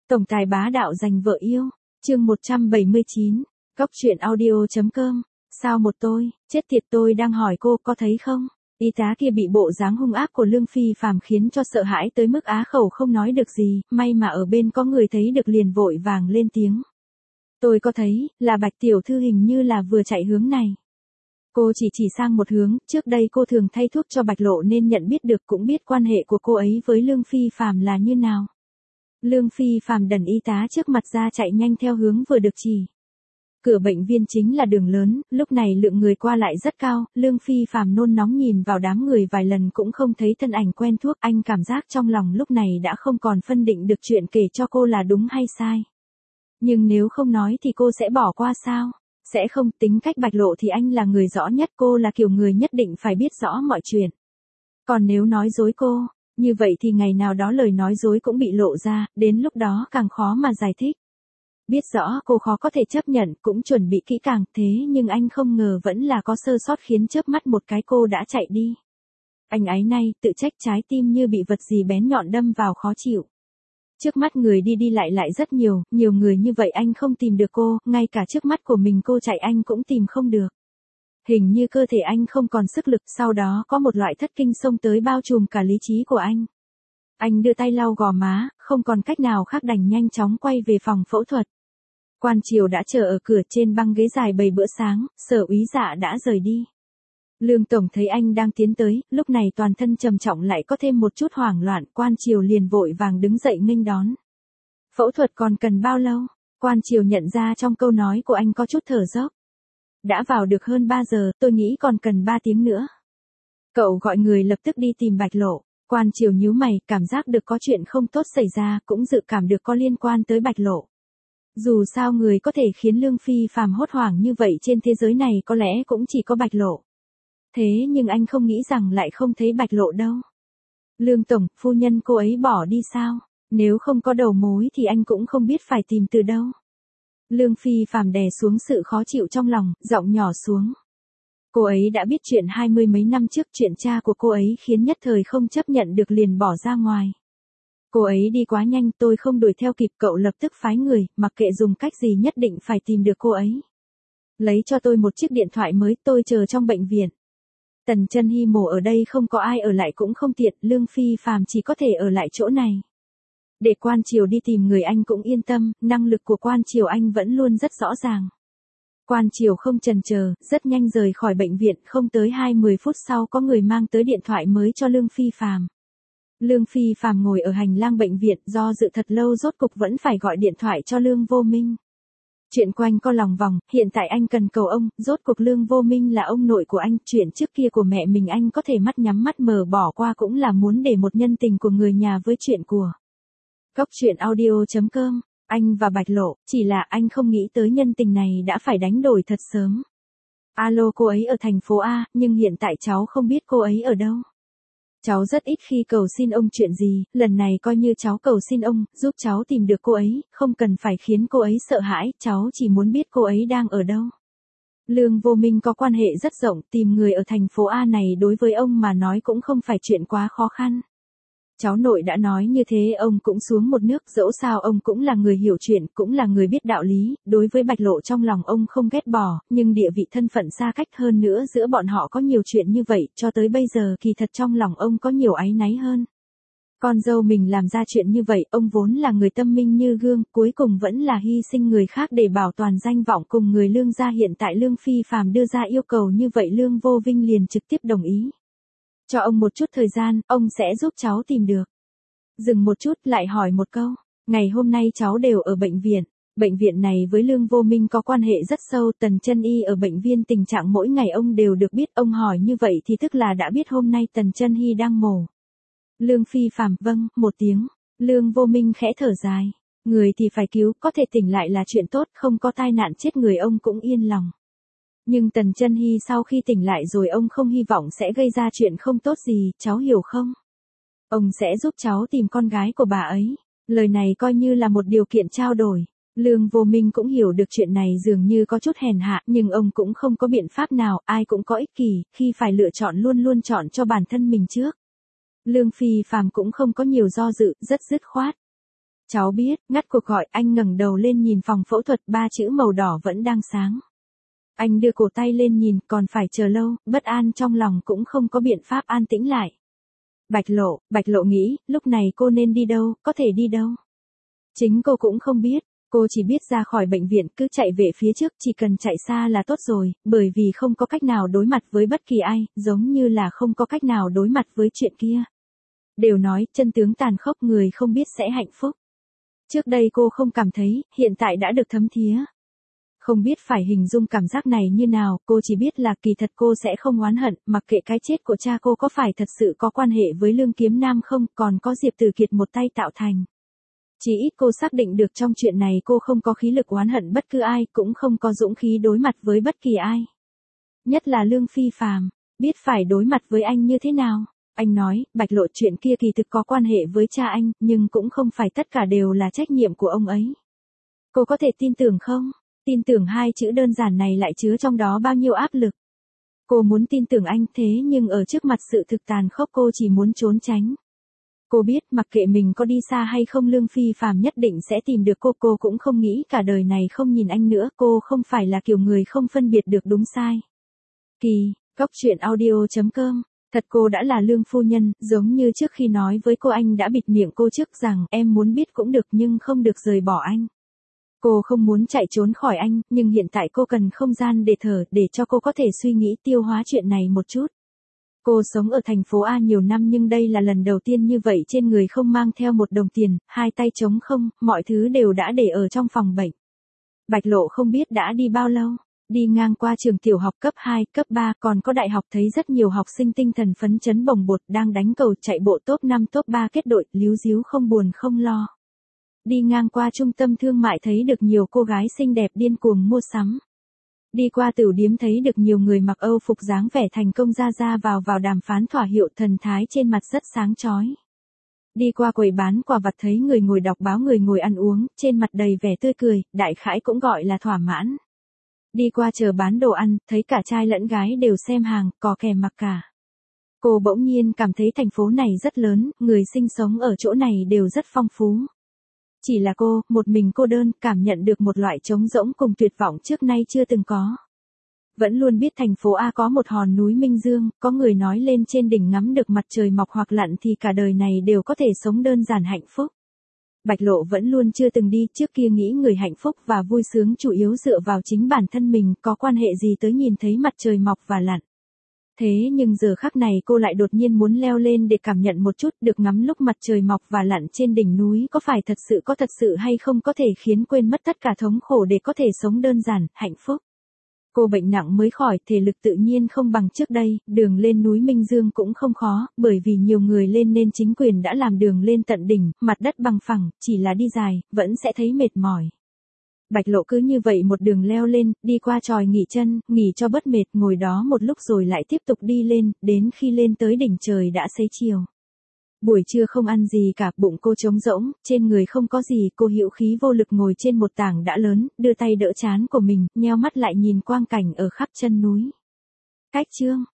Tổng tài bá đạo giành vợ yêu. Chương 179. Cóc truyện audio.com. Sao một tôi, chết tiệt, tôi đang hỏi cô có thấy không? Y tá kia bị bộ dáng hung ác của Lương Phi Phàm khiến cho sợ hãi tới mức á khẩu không nói được gì, may mà ở bên có người thấy được liền vội vàng lên tiếng. Tôi có thấy, là Bạch tiểu thư hình như là vừa chạy hướng này. Cô chỉ sang một hướng, trước đây cô thường thay thuốc cho Bạch Lộ nên nhận biết được, cũng biết quan hệ của cô ấy với Lương Phi Phàm là như nào. Lương Phi Phàm đần y tá trước mặt ra chạy nhanh theo hướng vừa được chỉ. Cửa bệnh viện chính là đường lớn, lúc này lượng người qua lại rất cao, Lương Phi Phàm nôn nóng nhìn vào đám người vài lần cũng không thấy thân ảnh quen thuộc, anh cảm giác trong lòng lúc này đã không còn phân định được chuyện kể cho cô là đúng hay sai. Nhưng nếu không nói thì cô sẽ bỏ qua sao? Sẽ không, tính cách Bạch Lộ thì anh là người rõ nhất, cô là kiểu người nhất định phải biết rõ mọi chuyện. Còn nếu nói dối cô, như vậy thì ngày nào đó lời nói dối cũng bị lộ ra, đến lúc đó càng khó mà giải thích. Biết rõ cô khó có thể chấp nhận, cũng chuẩn bị kỹ càng, thế nhưng anh không ngờ vẫn là có sơ sót khiến chớp mắt một cái cô đã chạy đi. Anh áy nay, tự trách, trái tim như bị vật gì bén nhọn đâm vào khó chịu. Trước mắt người đi lại rất nhiều người như vậy anh không tìm được cô, ngay cả trước mắt của mình cô chạy anh cũng tìm không được. Hình như cơ thể anh không còn sức lực, sau đó có một loại thất kinh xông tới bao trùm cả lý trí của anh. Anh đưa tay lau gò má, không còn cách nào khác đành nhanh chóng quay về phòng phẫu thuật. Quan Triều đã chờ ở cửa, trên băng ghế dài bày bữa sáng, Sở úy Dạ đã rời đi. Lương Tổng thấy anh đang tiến tới, lúc này toàn thân trầm trọng lại có thêm một chút hoảng loạn, Quan Triều liền vội vàng đứng dậy nghênh đón. Phẫu thuật còn cần bao lâu? Quan Triều nhận ra trong câu nói của anh có chút thở dốc. Đã vào được hơn 3 giờ, tôi nghĩ còn cần 3 tiếng nữa. Cậu gọi người lập tức đi tìm Bạch Lộ. Quan Triều nhíu mày, cảm giác được có chuyện không tốt xảy ra, cũng dự cảm được có liên quan tới Bạch Lộ. Dù sao người có thể khiến Lương Phi Phàm hốt hoảng như vậy trên thế giới này có lẽ cũng chỉ có Bạch Lộ. Thế nhưng anh không nghĩ rằng lại không thấy Bạch Lộ đâu. Lương Tổng, phu nhân cô ấy bỏ đi sao? Nếu không có đầu mối thì anh cũng không biết phải tìm từ đâu. Lương Phi Phàm đè xuống sự khó chịu trong lòng, giọng nhỏ xuống. Cô ấy đã biết chuyện 20 mấy năm trước, chuyện cha của cô ấy khiến nhất thời không chấp nhận được liền bỏ ra ngoài. Cô ấy đi quá nhanh, tôi không đuổi theo kịp, cậu lập tức phái người, mặc kệ dùng cách gì nhất định phải tìm được cô ấy. Lấy cho tôi một chiếc điện thoại mới, tôi chờ trong bệnh viện. Tần Chân Hy mổ ở đây không có ai ở lại cũng không tiện, Lương Phi Phàm chỉ có thể ở lại chỗ này. Để Quan Triều đi tìm người anh cũng yên tâm, năng lực của Quan Triều anh vẫn luôn rất rõ ràng. Quan Triều không chần chờ, rất nhanh rời khỏi bệnh viện, không tới 20 phút sau có người mang tới điện thoại mới cho Lương Phi Phàm. Lương Phi Phàm ngồi ở hành lang bệnh viện, do dự thật lâu rốt cục vẫn phải gọi điện thoại cho Lương Vô Minh. Chuyện quanh co lòng vòng, hiện tại anh cần cầu ông, rốt cuộc Lương Vô Minh là ông nội của anh, chuyện trước kia của mẹ mình anh có thể mắt nhắm mắt mở bỏ qua cũng là muốn để một nhân tình của người nhà với chuyện của. Cóc truyện audio.com, anh và Bạch Lộ, chỉ là anh không nghĩ tới nhân tình này đã phải đánh đổi thật sớm. Alo, cô ấy ở thành phố A, nhưng hiện tại cháu không biết cô ấy ở đâu. Cháu rất ít khi cầu xin ông chuyện gì, lần này coi như cháu cầu xin ông, giúp cháu tìm được cô ấy, không cần phải khiến cô ấy sợ hãi, cháu chỉ muốn biết cô ấy đang ở đâu. Lương Vô Minh có quan hệ rất rộng, tìm người ở thành phố A này đối với ông mà nói cũng không phải chuyện quá khó khăn. Cháu nội đã nói như thế ông cũng xuống một nước, dẫu sao ông cũng là người hiểu chuyện, cũng là người biết đạo lý, đối với Bạch Lộ trong lòng ông không ghét bỏ, nhưng địa vị thân phận xa cách hơn nữa giữa bọn họ có nhiều chuyện như vậy, cho tới bây giờ kỳ thật trong lòng ông có nhiều áy náy hơn. Con dâu mình làm ra chuyện như vậy, ông vốn là người tâm minh như gương, cuối cùng vẫn là hy sinh người khác để bảo toàn danh vọng cùng người Lương gia, hiện tại Lương Phi Phàm đưa ra yêu cầu như vậy Lương Vô Vinh liền trực tiếp đồng ý. Cho ông một chút thời gian, ông sẽ giúp cháu tìm được. Dừng một chút lại hỏi một câu, ngày hôm nay cháu đều ở bệnh viện này với Lương Vô Minh có quan hệ rất sâu, Tần Chân Y ở bệnh viện tình trạng mỗi ngày ông đều được biết, ông hỏi như vậy thì tức là đã biết hôm nay Tần Chân Hy đang mổ. Lương Phi Phàm, vâng, một tiếng, Lương Vô Minh khẽ thở dài, người thì phải cứu, có thể tỉnh lại là chuyện tốt, không có tai nạn chết người ông cũng yên lòng. Nhưng Tần Chân Hy sau khi tỉnh lại rồi ông không hy vọng sẽ gây ra chuyện không tốt gì, cháu hiểu không? Ông sẽ giúp cháu tìm con gái của bà ấy. Lời này coi như là một điều kiện trao đổi. Lương Vô Minh cũng hiểu được chuyện này dường như có chút hèn hạ, nhưng ông cũng không có biện pháp nào, ai cũng có ích kỷ, khi phải lựa chọn luôn luôn chọn cho bản thân mình trước. Lương Phi Phàm cũng không có nhiều do dự, rất dứt khoát. Cháu biết, ngắt cuộc gọi, anh ngẩng đầu lên nhìn phòng phẫu thuật, 3 chữ màu đỏ vẫn đang sáng. Anh đưa cổ tay lên nhìn, còn phải chờ lâu, bất an trong lòng cũng không có biện pháp an tĩnh lại. Bạch Lộ nghĩ, lúc này cô nên đi đâu, có thể đi đâu. Chính cô cũng không biết, cô chỉ biết ra khỏi bệnh viện cứ chạy về phía trước, chỉ cần chạy xa là tốt rồi, bởi vì không có cách nào đối mặt với bất kỳ ai, giống như là không có cách nào đối mặt với chuyện kia. Đều nói, chân tướng tàn khốc, người không biết sẽ hạnh phúc. Trước đây cô không cảm thấy, hiện tại đã được thấm thía. Không biết phải hình dung cảm giác này như nào, cô chỉ biết là kỳ thật cô sẽ không oán hận, mặc kệ cái chết của cha cô có phải thật sự có quan hệ với Lương Kiếm Nam không, còn có Diệp Tử Kiệt một tay tạo thành. Chỉ ít cô xác định được trong chuyện này cô không có khí lực oán hận bất cứ ai, cũng không có dũng khí đối mặt với bất kỳ ai. Nhất là Lương Phi Phàm, biết phải đối mặt với anh như thế nào. Anh nói, Bạch Lộ, chuyện kia kỳ thực có quan hệ với cha anh, nhưng cũng không phải tất cả đều là trách nhiệm của ông ấy. Cô có thể tin tưởng không? Tin tưởng 2 chữ đơn giản này lại chứa trong đó bao nhiêu áp lực. Cô muốn tin tưởng anh, thế nhưng ở trước mặt sự thực tàn khốc cô chỉ muốn trốn tránh. Cô biết mặc kệ mình có đi xa hay không Lương Phi Phàm nhất định sẽ tìm được cô cũng không nghĩ cả đời này không nhìn anh nữa, cô không phải là kiểu người không phân biệt được đúng sai. Kỳ, Cóc Truyện Audio.com. Thật cô đã là Lương phu nhân, giống như trước khi nói với cô anh đã bịt miệng cô trước rằng em muốn biết cũng được nhưng không được rời bỏ anh. Cô không muốn chạy trốn khỏi anh, nhưng hiện tại cô cần không gian để thở, để cho cô có thể suy nghĩ tiêu hóa chuyện này một chút. Cô sống ở thành phố A nhiều năm nhưng đây là lần đầu tiên như vậy, trên người không mang theo một đồng tiền, 2 tay trống không, mọi thứ đều đã để ở trong phòng bệnh. Bạch Lộ không biết đã đi bao lâu. Đi ngang qua trường tiểu học cấp 2, cấp 3, còn có đại học thấy rất nhiều học sinh tinh thần phấn chấn bồng bột đang đánh cầu chạy bộ top 5 top 3 kết đội, líu ríu không buồn không lo. Đi ngang qua trung tâm thương mại thấy được nhiều cô gái xinh đẹp điên cuồng mua sắm. Đi qua tửu điếm thấy được nhiều người mặc Âu phục dáng vẻ thành công ra vào đàm phán thỏa hiệu, thần thái trên mặt rất sáng chói. Đi qua quầy bán quà vặt thấy người ngồi đọc báo, người ngồi ăn uống, trên mặt đầy vẻ tươi cười, đại khái cũng gọi là thỏa mãn. Đi qua chợ bán đồ ăn, thấy cả trai lẫn gái đều xem hàng, có kẻ mặc cả. Cô bỗng nhiên cảm thấy thành phố này rất lớn, người sinh sống ở chỗ này đều rất phong phú. Chỉ là cô, một mình cô đơn, cảm nhận được một loại trống rỗng cùng tuyệt vọng trước nay chưa từng có. Vẫn luôn biết thành phố A có một hòn núi Minh Dương, có người nói lên trên đỉnh ngắm được mặt trời mọc hoặc lặn thì cả đời này đều có thể sống đơn giản hạnh phúc. Bạch Lộ vẫn luôn chưa từng đi, trước kia nghĩ người hạnh phúc và vui sướng chủ yếu dựa vào chính bản thân mình, có quan hệ gì tới nhìn thấy mặt trời mọc và lặn. Thế nhưng giờ khắc này cô lại đột nhiên muốn leo lên để cảm nhận một chút, được ngắm lúc mặt trời mọc và lặn trên đỉnh núi có phải thật sự hay không, có thể khiến quên mất tất cả thống khổ để có thể sống đơn giản, hạnh phúc. Cô bệnh nặng mới khỏi, thể lực tự nhiên không bằng trước đây, đường lên núi Minh Dương cũng không khó, bởi vì nhiều người lên nên chính quyền đã làm đường lên tận đỉnh, mặt đất bằng phẳng, chỉ là đi dài, vẫn sẽ thấy mệt mỏi. Bạch Lộ cứ như vậy một đường leo lên, đi qua chòi nghỉ chân, nghỉ cho bớt mệt, ngồi đó một lúc rồi lại tiếp tục đi lên, đến khi lên tới đỉnh trời đã xế chiều. Buổi trưa không ăn gì cả, bụng cô trống rỗng, trên người không có gì, cô hữu khí vô lực ngồi trên một tảng đá lớn, đưa tay đỡ trán của mình, nheo mắt lại nhìn quang cảnh ở khắp chân núi. Cách chương